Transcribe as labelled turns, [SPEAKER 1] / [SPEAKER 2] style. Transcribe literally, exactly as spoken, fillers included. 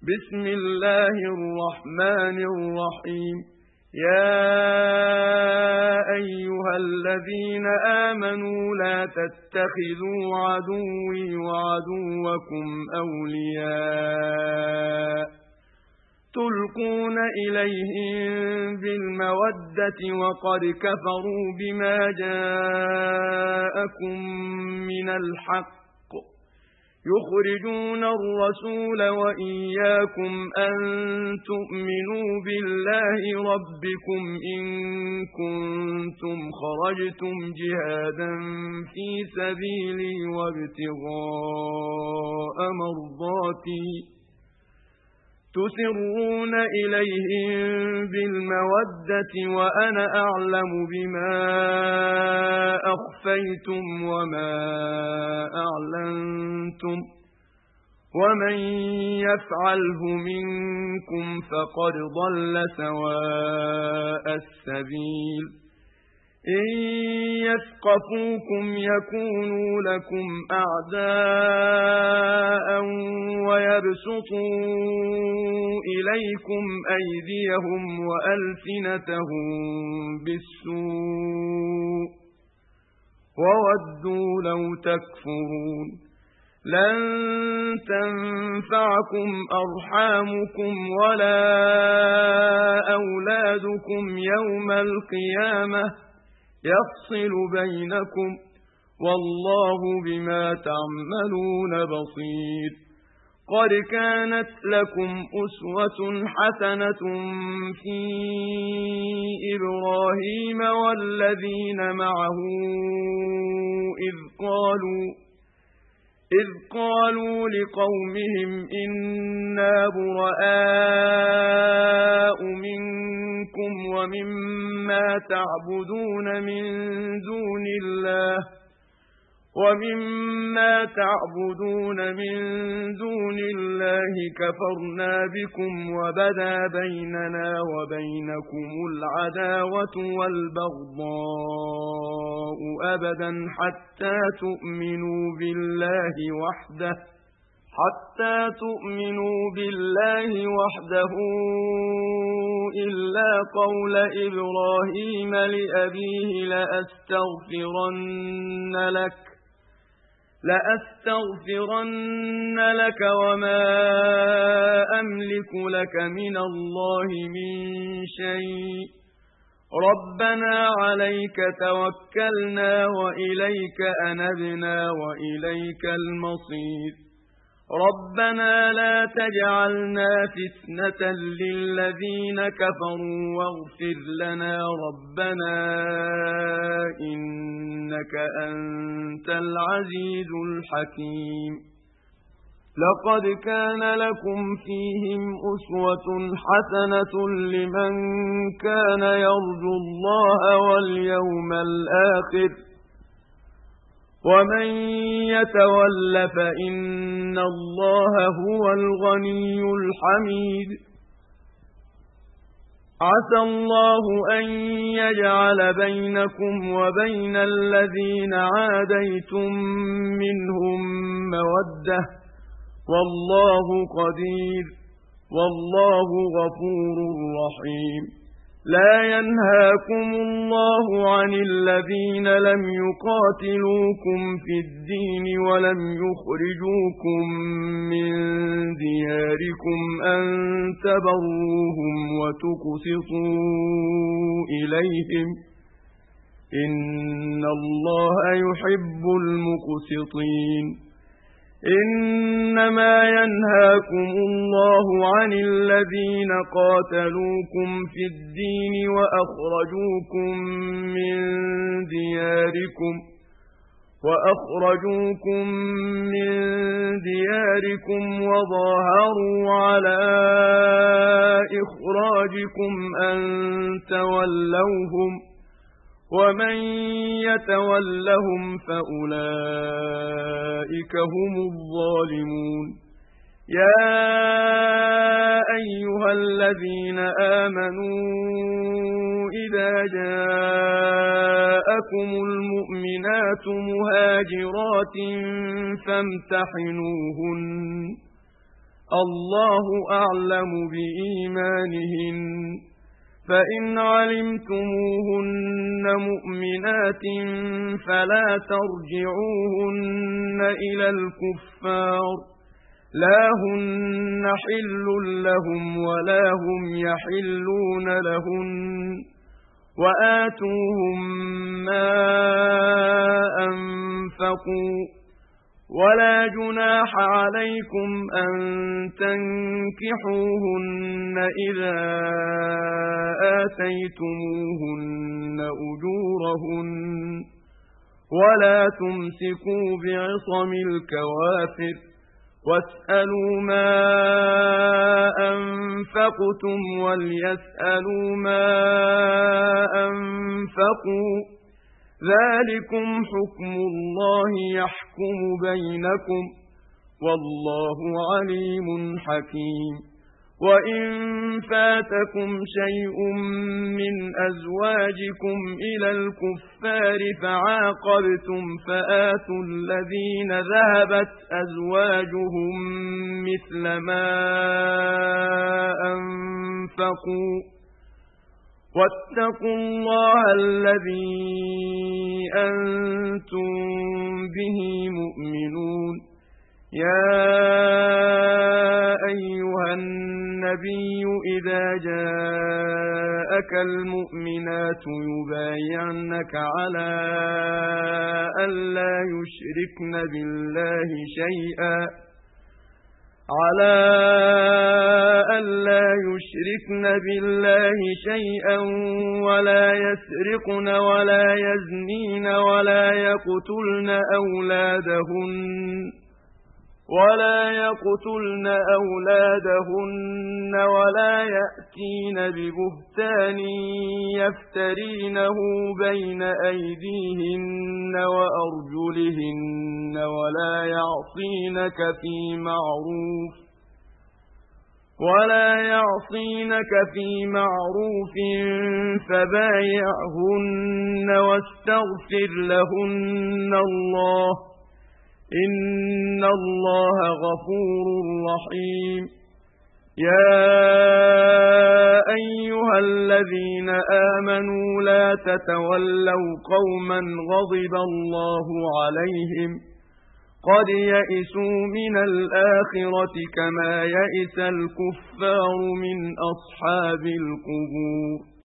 [SPEAKER 1] بسم الله الرحمن الرحيم. يا أيها الذين آمنوا لا تتخذوا عدوي وعدوكم أولياء تلقون إليهم بالمودة وقد كفروا بما جاءكم من الحق يخرجون الرسول وإياكم أن تؤمنوا بالله ربكم إن كنتم خرجتم جهادا في سبيلي وابتغاء مرضاتي تسرون إليهم بالمودة وأنا أعلم بما أخفيتم وما أعلنتم ومن يفعله منكم فقد ضل سواء السبيل. إن يثقفوكم يكونوا لكم أعداء ويبسطوا إليكم أيديهم وألسنتهم بالسوء وودوا لو تكفرون. لن تنفعكم أرحامكم ولا أولادكم يوم القيامة يفصل بينكم والله بما تعملون بصير. قد كانت لكم أسوة حسنة في إبراهيم والذين معه إذ قالوا إذ قالوا لقومهم إنا براء منكم ومما تعبدون من دون الله ومما تعبدون من دون الله كفرنا بكم وبدا بيننا وبينكم العداوة والبغضاء أبدا حتى تؤمنوا بالله وحده حتى تؤمنوا بالله وحده إلا قول إبراهيم لأبيه لأستغفرن لك لأستغفرن لك وما أملك لك من الله من شيء ربنا عليك توكلنا وإليك أنبنا وإليك المصير. ربنا لا تجعلنا فتنة للذين كفروا واغفر لنا ربنا إنك أنت العزيز الحكيم. لقد كان لكم فيهم أسوة حسنة لمن كان يرجو الله واليوم الآخر ومن يتول فإن الله هو الغني الحميد. عسى الله أن يجعل بينكم وبين الذين عاديتم منهم مودة والله قدير والله غفور رحيم. لا ينهاكم الله عن الذين لم يقاتلوكم في الدين ولم يخرجوكم من دياركم أن تبروهم وتقسطوا إليهم إن الله يحب المقسطين. إنما ينهاكم الله عن الذين قاتلوكم في الدين وأخرجوكم من دياركم وأخرجوكم من دياركم وظاهروا على إخراجكم أن تولوهم ومن يتولهم فأولئك هم الظالمون. يا أيها الذين آمنوا إذا جاءكم المؤمنات مهاجرات فامتحنوهن الله أعلم بإيمانهن فإن علمتموهن مؤمنات فلا ترجعوهن إلى الكفار لا هن حل لهم ولا هم يحلون لهن وآتوهم ما أنفقوا ولا جناح عليكم أن تنكحوهن إذا آتيتموهن أجورهن ولا تمسكوا بعصم الكوافر واسألوا ما أنفقتم وليسألوا ما أنفقوا ذلكم حكم الله يحكم بينكم والله عليم حكيم وإن فاتكم شيء من أزواجكم إلى الكفار فعاقبتم فآتوا الذين ذهبت أزواجهم مثل ما أنفقوا واتقوا الله الذي أنتم به مؤمنون يا أيها النبي إذا جاءك المؤمنات يبايعنك على ألا يشركن بالله شيئا على ألا يشركن بالله شيئا ولا يسرقن ولا يزنين ولا يقتلن أولادهن ولا يقتلن أولادهن ولا يأتين ببهتان يفترينه بين أيديهن وأرجلهن ولا يعصينك في معروف ولا يعصينك في معروف فبايعهن واستغفر لهن الله إن الله غفور رحيم يا أيها الذين آمنوا لا تتولوا قوما غضب الله عليهم قد يئسوا من الآخرة كما يئس الكفار من أصحاب القبور